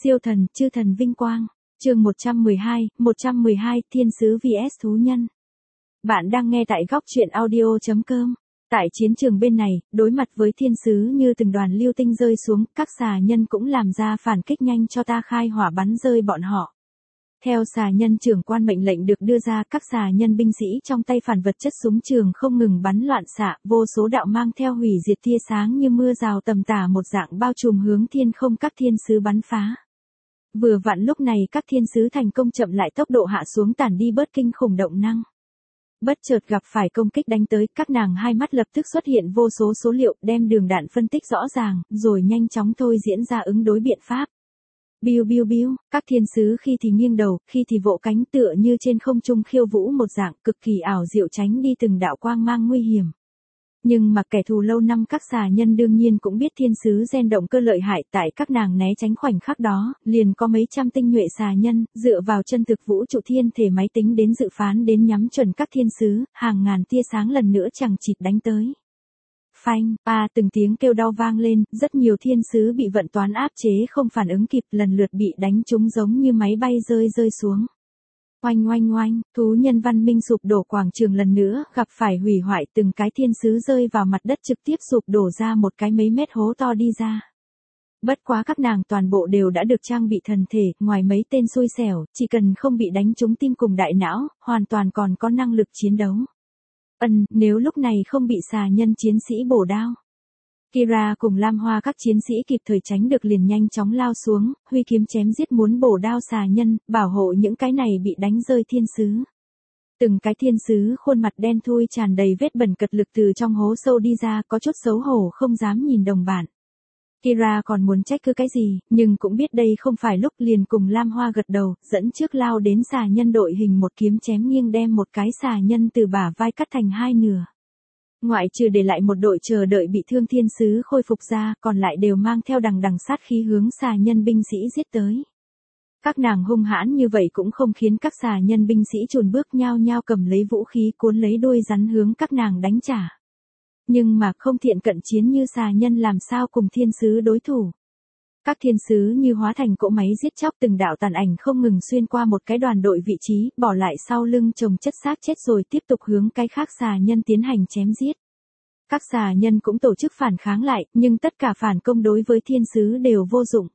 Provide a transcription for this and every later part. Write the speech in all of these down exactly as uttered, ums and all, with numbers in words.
Siêu thần, chư thần vinh quang. Chương một trăm mười hai, một trăm mười hai, thiên sứ vs thú nhân. Bạn đang nghe tại góc truyện audio chấm com. Tại chiến trường bên này, đối mặt với thiên sứ như từng đoàn lưu tinh rơi xuống, các xà nhân cũng làm ra phản kích nhanh cho ta khai hỏa bắn rơi bọn họ. Theo xà nhân trưởng quan mệnh lệnh được đưa ra, các xà nhân binh sĩ trong tay phản vật chất súng trường không ngừng bắn loạn xạ, vô số đạo mang theo hủy diệt tia sáng như mưa rào tầm tả một dạng bao trùm hướng thiên không các thiên sứ bắn phá. Vừa vặn lúc này các thiên sứ thành công chậm lại tốc độ hạ xuống tản đi bớt kinh khủng động năng. Bất chợt gặp phải công kích đánh tới, các nàng hai mắt lập tức xuất hiện vô số số liệu, đem đường đạn phân tích rõ ràng, rồi nhanh chóng thôi diễn ra ứng đối biện pháp. Biu biu biu, các thiên sứ khi thì nghiêng đầu, khi thì vỗ cánh tựa như trên không trung khiêu vũ một dạng cực kỳ ảo diệu tránh đi từng đạo quang mang nguy hiểm. Nhưng mà kẻ thù lâu năm các xà nhân đương nhiên cũng biết thiên sứ gen động cơ lợi hại, tại các nàng né tránh khoảnh khắc đó, liền có mấy trăm tinh nhuệ xà nhân, dựa vào chân thực vũ trụ thiên thể máy tính đến dự phán đến nhắm chuẩn các thiên sứ, hàng ngàn tia sáng lần nữa chẳng chịt đánh tới. Phanh, a từng tiếng kêu đau vang lên, rất nhiều thiên sứ bị vận toán áp chế không phản ứng kịp, lần lượt bị đánh trúng giống như máy bay rơi rơi xuống. Oanh oanh oanh, thú nhân văn minh sụp đổ, quảng trường lần nữa gặp phải hủy hoại, từng cái thiên sứ rơi vào mặt đất trực tiếp sụp đổ ra một cái mấy mét hố to đi ra. Bất quá các nàng toàn bộ đều đã được trang bị thần thể, ngoài mấy tên xui xẻo, chỉ cần không bị đánh trúng tim cùng đại não, hoàn toàn còn có năng lực chiến đấu. Ân, nếu lúc này không bị xà nhân chiến sĩ bổ đao. Kira cùng Lam Hoa các chiến sĩ kịp thời tránh được liền nhanh chóng lao xuống, huy kiếm chém giết muốn bổ đao xà nhân, bảo hộ những cái này bị đánh rơi thiên sứ. Từng cái thiên sứ khuôn mặt đen thui tràn đầy vết bẩn cật lực từ trong hố sâu đi ra, có chút xấu hổ không dám nhìn đồng bạn. Kira còn muốn trách cứ cái gì, nhưng cũng biết đây không phải lúc, liền cùng Lam Hoa gật đầu, dẫn trước lao đến xà nhân đội hình một kiếm chém nghiêng đem một cái xà nhân từ bả vai cắt thành hai nửa. Ngoại trừ để lại một đội chờ đợi bị thương thiên sứ khôi phục ra, còn lại đều mang theo đằng đằng sát khí hướng xà nhân binh sĩ giết tới. Các nàng hung hãn như vậy cũng không khiến các xà nhân binh sĩ chùn bước, nhao nhao cầm lấy vũ khí cuốn lấy đuôi rắn hướng các nàng đánh trả. Nhưng mà không thiện cận chiến như xà nhân làm sao cùng thiên sứ đối thủ. Các thiên sứ như hóa thành cỗ máy giết chóc, từng đạo tàn ảnh không ngừng xuyên qua một cái đoàn đội vị trí, bỏ lại sau lưng chồng chất xác chết rồi tiếp tục hướng cái khác xà nhân tiến hành chém giết. Các xà nhân cũng tổ chức phản kháng lại, nhưng tất cả phản công đối với thiên sứ đều vô dụng.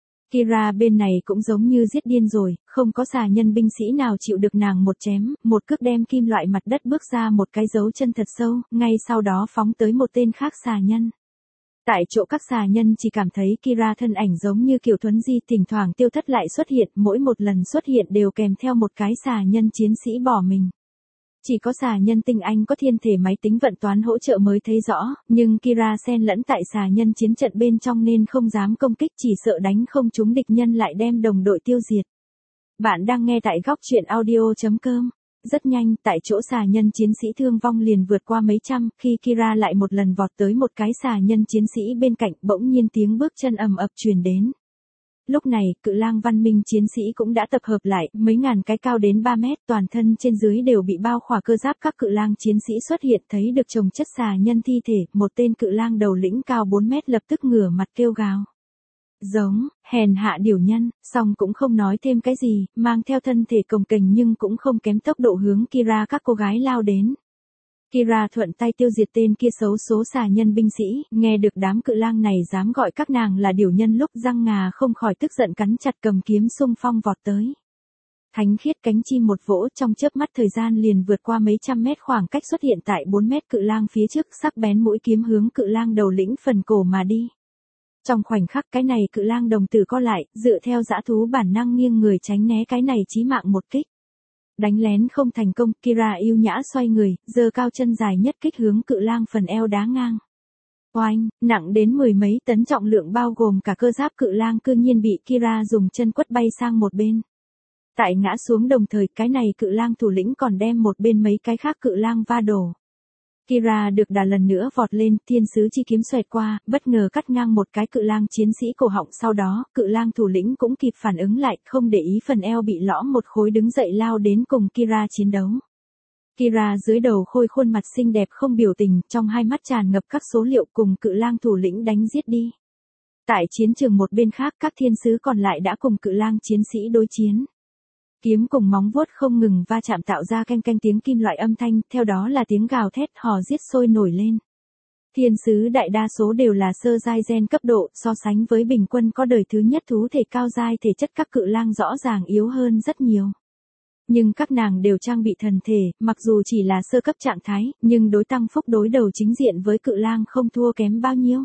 Kira bên này cũng giống như giết điên rồi, không có xà nhân binh sĩ nào chịu được nàng một chém, một cước đem kim loại mặt đất bước ra một cái dấu chân thật sâu, ngay sau đó phóng tới một tên khác xà nhân. Tại chỗ các xà nhân chỉ cảm thấy Kira thân ảnh giống như kiểu thuấn di, thỉnh thoảng tiêu thất lại xuất hiện, mỗi một lần xuất hiện đều kèm theo một cái xà nhân chiến sĩ bỏ mình. Chỉ có xà nhân tinh anh có thiên thể máy tính vận toán hỗ trợ mới thấy rõ, nhưng Kira xen lẫn tại xà nhân chiến trận bên trong nên không dám công kích, chỉ sợ đánh không trúng địch nhân lại đem đồng đội tiêu diệt. Bạn đang nghe tại góc truyện audio chấm com. Rất nhanh, tại chỗ xà nhân chiến sĩ thương vong liền vượt qua mấy trăm, khi Kira lại một lần vọt tới một cái xà nhân chiến sĩ bên cạnh, bỗng nhiên tiếng bước chân ầm ập truyền đến. Lúc này, cự lang văn minh chiến sĩ cũng đã tập hợp lại, mấy ngàn cái cao đến ba mét, toàn thân trên dưới đều bị bao khỏa cơ giáp. Các cự lang chiến sĩ xuất hiện thấy được chồng chất xà nhân thi thể, một tên cự lang đầu lĩnh cao bốn mét lập tức ngửa mặt kêu gào. Giống, hèn hạ điểu nhân, song cũng không nói thêm cái gì, mang theo thân thể cồng kềnh nhưng cũng không kém tốc độ hướng Kira các cô gái lao đến. Kira thuận tay tiêu diệt tên kia xấu số xà nhân binh sĩ, nghe được đám cự lang này dám gọi các nàng là điểu nhân lúc răng ngà không khỏi tức giận cắn chặt cầm kiếm xung phong vọt tới. Thánh khiết cánh chim một vỗ, trong chớp mắt thời gian liền vượt qua mấy trăm mét khoảng cách xuất hiện tại bốn mét cự lang phía trước, sắc bén mũi kiếm hướng cự lang đầu lĩnh phần cổ mà đi. Trong khoảnh khắc cái này cự lang đồng tử co lại, dựa theo dã thú bản năng nghiêng người tránh né cái này chí mạng một kích. Đánh lén không thành công, Kira yêu nhã xoay người, giơ cao chân dài nhất kích hướng cự lang phần eo đá ngang. Oanh, nặng đến mười mấy tấn trọng lượng bao gồm cả cơ giáp cự lang cư nhiên bị Kira dùng chân quất bay sang một bên. Tại ngã xuống đồng thời, cái này cự lang thủ lĩnh còn đem một bên mấy cái khác cự lang va đổ. Kira được đà lần nữa vọt lên, thiên sứ chi kiếm xoẹt qua, bất ngờ cắt ngang một cái cự lang chiến sĩ cổ họng, sau đó, cự lang thủ lĩnh cũng kịp phản ứng lại, không để ý phần eo bị lõm một khối đứng dậy lao đến cùng Kira chiến đấu. Kira dưới đầu khôi khuôn mặt xinh đẹp không biểu tình, trong hai mắt tràn ngập các số liệu cùng cự lang thủ lĩnh đánh giết đi. Tại chiến trường một bên khác, các thiên sứ còn lại đã cùng cự lang chiến sĩ đối chiến. Kiếm cùng móng vuốt không ngừng va chạm tạo ra canh canh tiếng kim loại âm thanh, theo đó là tiếng gào thét hò giết sôi nổi lên. Thiên sứ đại đa số đều là sơ giai gen cấp độ, so sánh với bình quân có đời thứ nhất thú thể cao giai thể chất, các cự lang rõ ràng yếu hơn rất nhiều. Nhưng các nàng đều trang bị thần thể, mặc dù chỉ là sơ cấp trạng thái, nhưng đối tăng phúc đối đầu chính diện với cự lang không thua kém bao nhiêu.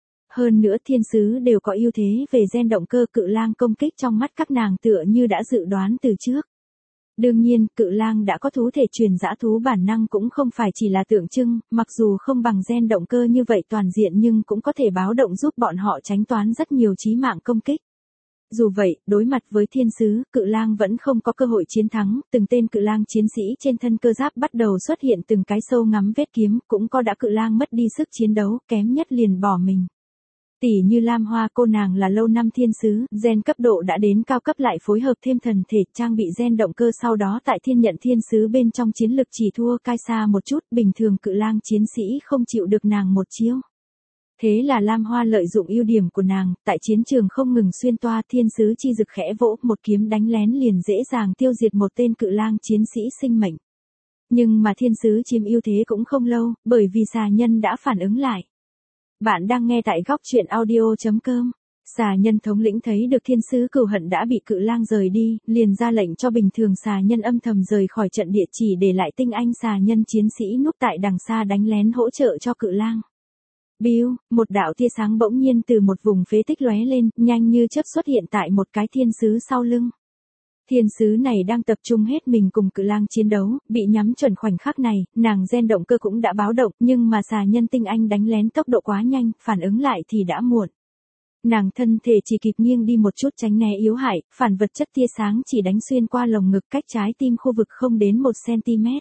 Hơn nữa thiên sứ đều có ưu thế về gen động cơ, cự lang công kích trong mắt các nàng tựa như đã dự đoán từ trước. Đương nhiên, cự lang đã có thú thể truyền dã thú bản năng cũng không phải chỉ là tượng trưng, mặc dù không bằng gen động cơ như vậy toàn diện nhưng cũng có thể báo động giúp bọn họ tránh toán rất nhiều chí mạng công kích. Dù vậy, đối mặt với thiên sứ, cự lang vẫn không có cơ hội chiến thắng, từng tên cự lang chiến sĩ trên thân cơ giáp bắt đầu xuất hiện từng cái sâu ngắm vết kiếm, cũng có đã cự lang mất đi sức chiến đấu, kém nhất liền bỏ mình. Tỷ như Lam Hoa, cô nàng là lâu năm thiên sứ, gen cấp độ đã đến cao cấp lại phối hợp thêm thần thể, trang bị gen động cơ, sau đó tại thiên nhận thiên sứ bên trong chiến lực chỉ thua Kaisa một chút, bình thường cự lang chiến sĩ không chịu được nàng một chiêu. Thế là Lam Hoa lợi dụng ưu điểm của nàng, tại chiến trường không ngừng xuyên toa, thiên sứ chi dực khẽ vỗ, một kiếm đánh lén liền dễ dàng tiêu diệt một tên cự lang chiến sĩ sinh mệnh. Nhưng mà thiên sứ chiếm ưu thế cũng không lâu, bởi vì xà nhân đã phản ứng lại. Bạn đang nghe tại góc truyện audio chấm com. Xà nhân thống lĩnh thấy được thiên sứ cừu hận đã bị cự lang rời đi, liền ra lệnh cho bình thường xà nhân âm thầm rời khỏi trận địa, chỉ để lại tinh anh xà nhân chiến sĩ núp tại đằng xa đánh lén hỗ trợ cho cự lang. Biu, một đạo tia sáng bỗng nhiên từ một vùng phế tích lóe lên, nhanh như chớp xuất hiện tại một cái thiên sứ sau lưng. Thiên sứ này đang tập trung hết mình cùng cự lang chiến đấu, bị nhắm chuẩn khoảnh khắc này, nàng gen động cơ cũng đã báo động, nhưng mà xà nhân tinh anh đánh lén tốc độ quá nhanh, phản ứng lại thì đã muộn. Nàng thân thể chỉ kịp nghiêng đi một chút tránh né yếu hại, phản vật chất tia sáng chỉ đánh xuyên qua lồng ngực cách trái tim khu vực không đến một xăng-ti-mét.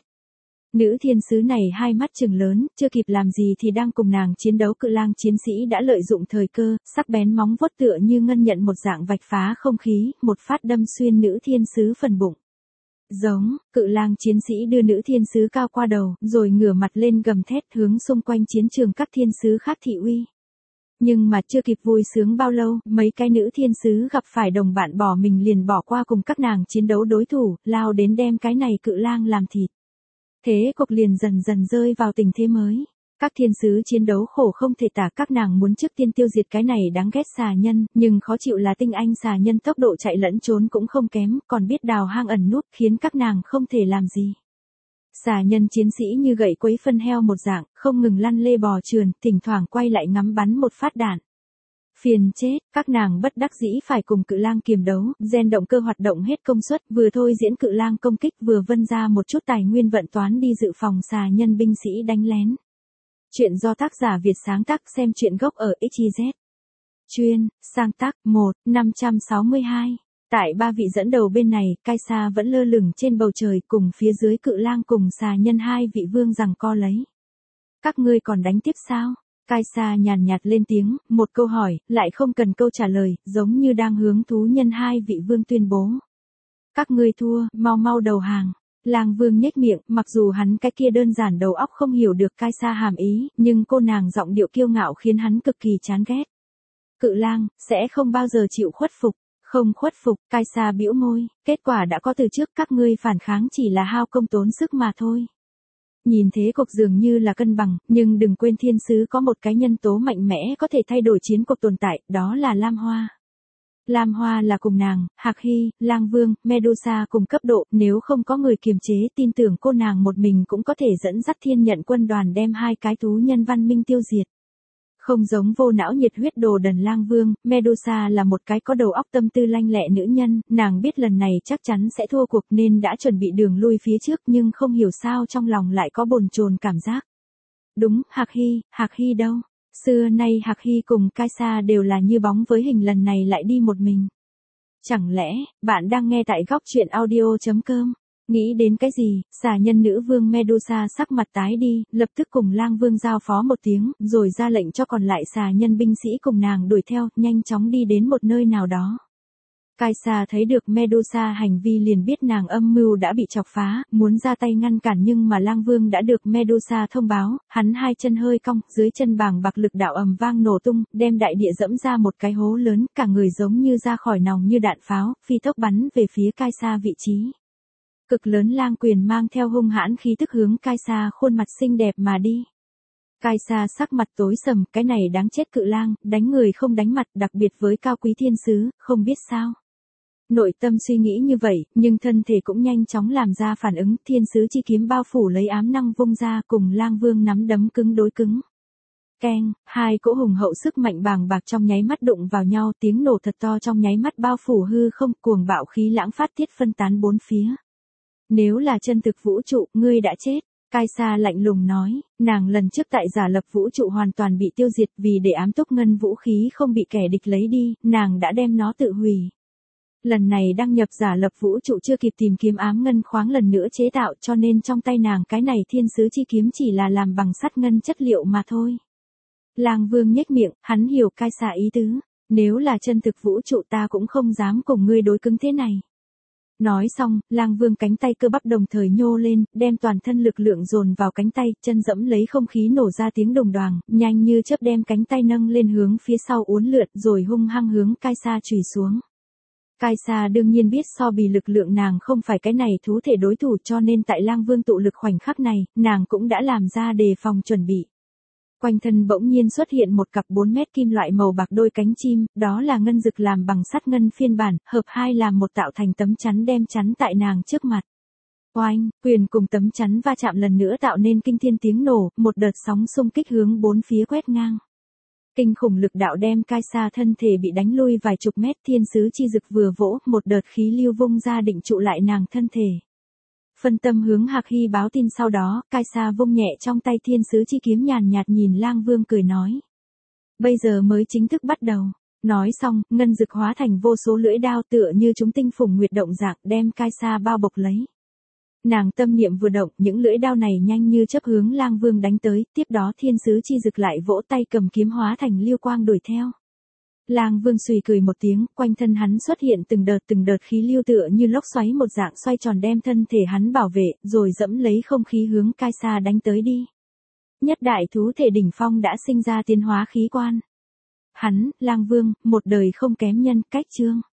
Nữ thiên sứ này hai mắt trừng lớn, chưa kịp làm gì thì đang cùng nàng chiến đấu, cự lang chiến sĩ đã lợi dụng thời cơ, sắc bén móng vuốt tựa như ngân nhận một dạng vạch phá không khí, một phát đâm xuyên nữ thiên sứ phần bụng. Giống, cự lang chiến sĩ đưa nữ thiên sứ cao qua đầu, rồi ngửa mặt lên gầm thét hướng xung quanh chiến trường các thiên sứ khác thị uy. Nhưng mà chưa kịp vui sướng bao lâu, mấy cái nữ thiên sứ gặp phải đồng bạn bỏ mình liền bỏ qua cùng các nàng chiến đấu đối thủ, lao đến đem cái này cự lang làm thịt. Thế cục liền dần dần rơi vào tình thế mới. Các thiên sứ chiến đấu khổ không thể tả, các nàng muốn trước tiên tiêu diệt cái này đáng ghét xà nhân, nhưng khó chịu là tinh anh xà nhân tốc độ chạy lẫn trốn cũng không kém, còn biết đào hang ẩn núp, khiến các nàng không thể làm gì. Xà nhân chiến sĩ như gậy quấy phân heo một dạng, không ngừng lăn lê bò trườn, thỉnh thoảng quay lại ngắm bắn một phát đạn. Phiền chết, các nàng bất đắc dĩ phải cùng cự lang kiềm đấu, gen động cơ hoạt động hết công suất, vừa thôi diễn cự lang công kích vừa vân ra một chút tài nguyên vận toán đi dự phòng xà nhân binh sĩ đánh lén. Chuyện do tác giả Việt sáng tác, xem truyện gốc ở ích i dét. Chuyên, sáng tác, một, năm trăm sáu mươi hai. Tại ba vị dẫn đầu bên này, Kaisa vẫn lơ lửng trên bầu trời cùng phía dưới cự lang cùng xà nhân hai vị vương giằng co lấy. Các ngươi còn đánh tiếp sao? Kaisa nhàn nhạt lên tiếng, một câu hỏi, lại không cần câu trả lời, giống như đang hướng thú nhân hai vị vương tuyên bố. Các ngươi thua, mau mau đầu hàng. Lang vương nhếch miệng, mặc dù hắn cái kia đơn giản đầu óc không hiểu được Kaisa hàm ý, nhưng cô nàng giọng điệu kiêu ngạo khiến hắn cực kỳ chán ghét. Cự lang, sẽ không bao giờ chịu khuất phục. Không khuất phục, Kaisa bĩu môi, kết quả đã có từ trước, các ngươi phản kháng chỉ là hao công tốn sức mà thôi. Nhìn thế cục dường như là cân bằng, nhưng đừng quên thiên sứ có một cái nhân tố mạnh mẽ có thể thay đổi chiến cuộc tồn tại, đó là Lam Hoa. Lam Hoa là cùng nàng, Hạc Hy, Lang Vương, Medusa cùng cấp độ, nếu không có người kiềm chế, tin tưởng cô nàng một mình cũng có thể dẫn dắt thiên nhận quân đoàn đem hai cái thú nhân văn minh tiêu diệt. Không giống vô não nhiệt huyết đồ đần Lang Vương, Medusa là một cái có đầu óc tâm tư lanh lẹ nữ nhân, nàng biết lần này chắc chắn sẽ thua cuộc nên đã chuẩn bị đường lui phía trước, nhưng không hiểu sao trong lòng lại có bồn chồn cảm giác. Đúng, Hạc Hy, Hạc Hy đâu? Xưa nay Hạc Hy cùng Kaisa đều là như bóng với hình, lần này lại đi một mình. Chẳng lẽ, bạn đang nghe tại góc truyện audio chấm com? Nghĩ đến cái gì, xà nhân nữ vương Medusa sắc mặt tái đi, lập tức cùng Lang Vương giao phó một tiếng, rồi ra lệnh cho còn lại xà nhân binh sĩ cùng nàng đuổi theo, nhanh chóng đi đến một nơi nào đó. Kaisa thấy được Medusa hành vi liền biết nàng âm mưu đã bị chọc phá, muốn ra tay ngăn cản nhưng mà Lang Vương đã được Medusa thông báo, hắn hai chân hơi cong, dưới chân bàng bạc lực đạo ầm vang nổ tung, đem đại địa dẫm ra một cái hố lớn, cả người giống như ra khỏi nòng như đạn pháo, phi tốc bắn về phía Kaisa vị trí. Cực lớn lang quyền mang theo hung hãn khí tức hướng Kaisa khuôn mặt xinh đẹp mà đi. Kaisa sắc mặt tối sầm, cái này đáng chết cự lang, đánh người không đánh mặt, đặc biệt với cao quý thiên sứ, không biết sao. Nội tâm suy nghĩ như vậy, nhưng thân thể cũng nhanh chóng làm ra phản ứng, thiên sứ chi kiếm bao phủ lấy ám năng vung ra cùng Lang Vương nắm đấm cứng đối cứng. Keng, hai cỗ hùng hậu sức mạnh bàng bạc trong nháy mắt đụng vào nhau, tiếng nổ thật to trong nháy mắt bao phủ hư không, cuồng bạo khí lãng phát tiết phân tán bốn phía. Nếu là chân thực vũ trụ, ngươi đã chết. Kaisa lạnh lùng nói, nàng lần trước tại giả lập vũ trụ hoàn toàn bị tiêu diệt vì để ám túc ngân vũ khí không bị kẻ địch lấy đi, nàng đã đem nó tự hủy. Lần này đăng nhập giả lập vũ trụ chưa kịp tìm kiếm ám ngân khoáng lần nữa chế tạo cho nên trong tay nàng cái này thiên sứ chi kiếm chỉ là làm bằng sắt ngân chất liệu mà thôi. Lang Vương nhếch miệng, hắn hiểu Kaisa ý tứ, nếu là chân thực vũ trụ ta cũng không dám cùng ngươi đối cứng thế này. Nói xong, Lang Vương cánh tay cơ bắp đồng thời nhô lên, đem toàn thân lực lượng dồn vào cánh tay, chân dẫm lấy không khí nổ ra tiếng đồng đoàng, nhanh như chớp đem cánh tay nâng lên hướng phía sau uốn lượn rồi hung hăng hướng Kaisa chùy xuống. Kaisa đương nhiên biết so bì lực lượng nàng không phải cái này thú thể đối thủ cho nên tại Lang Vương tụ lực khoảnh khắc này, nàng cũng đã làm ra đề phòng chuẩn bị. Quanh thân bỗng nhiên xuất hiện một cặp bốn mét kim loại màu bạc đôi cánh chim, đó là ngân dực làm bằng sắt ngân phiên bản, hợp hai làm một tạo thành tấm chắn đem chắn tại nàng trước mặt. Oanh, quyền cùng tấm chắn va chạm lần nữa tạo nên kinh thiên tiếng nổ, một đợt sóng xung kích hướng bốn phía quét ngang. Kinh khủng lực đạo đem Kaisa thân thể bị đánh lui vài chục mét, thiên sứ chi dực vừa vỗ, một đợt khí lưu vung ra định trụ lại nàng thân thể. Phân tâm hướng Hạc Hy báo tin sau đó, Kaisa vung nhẹ trong tay thiên sứ chi kiếm nhàn nhạt nhìn Lang Vương cười nói. Bây giờ mới chính thức bắt đầu. Nói xong, ngân dực hóa thành vô số lưỡi đao tựa như chúng tinh phùng nguyệt động dạng đem Kaisa bao bọc lấy. Nàng tâm niệm vừa động, những lưỡi đao này nhanh như chớp hướng Lang Vương đánh tới, tiếp đó thiên sứ chi dực lại vỗ tay cầm kiếm hóa thành liêu quang đuổi theo. Lang Vương xùy cười một tiếng, quanh thân hắn xuất hiện từng đợt từng đợt khí lưu tựa như lốc xoáy một dạng xoay tròn đem thân thể hắn bảo vệ, rồi dẫm lấy không khí hướng Kaisa đánh tới đi. Nhất đại thú thể đỉnh phong đã sinh ra tiến hóa khí quan. Hắn, Lang Vương, một đời không kém nhân cách chương.